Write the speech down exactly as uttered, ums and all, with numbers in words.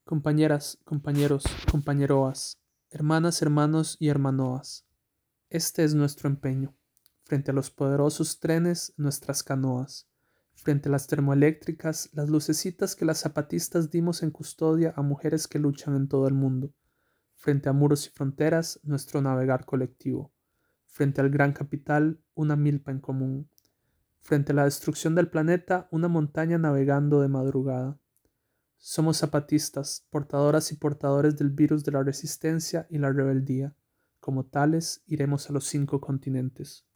Compañeras, compañeros, compañeroas, hermanas, hermanos y hermanoas, este es nuestro empeño. Frente a los poderosos trenes, nuestras canoas. Frente a las termoeléctricas, las lucecitas que las zapatistas dimos en custodia a mujeres que luchan en todo el mundo. Frente a muros y fronteras, nuestro navegar colectivo. Frente al gran capital, una milpa en común. Frente a la destrucción del planeta, una montaña navegando de madrugada. Somos zapatistas, portadoras y portadores del virus de la resistencia y la rebeldía. Como tales, iremos a los cinco continentes.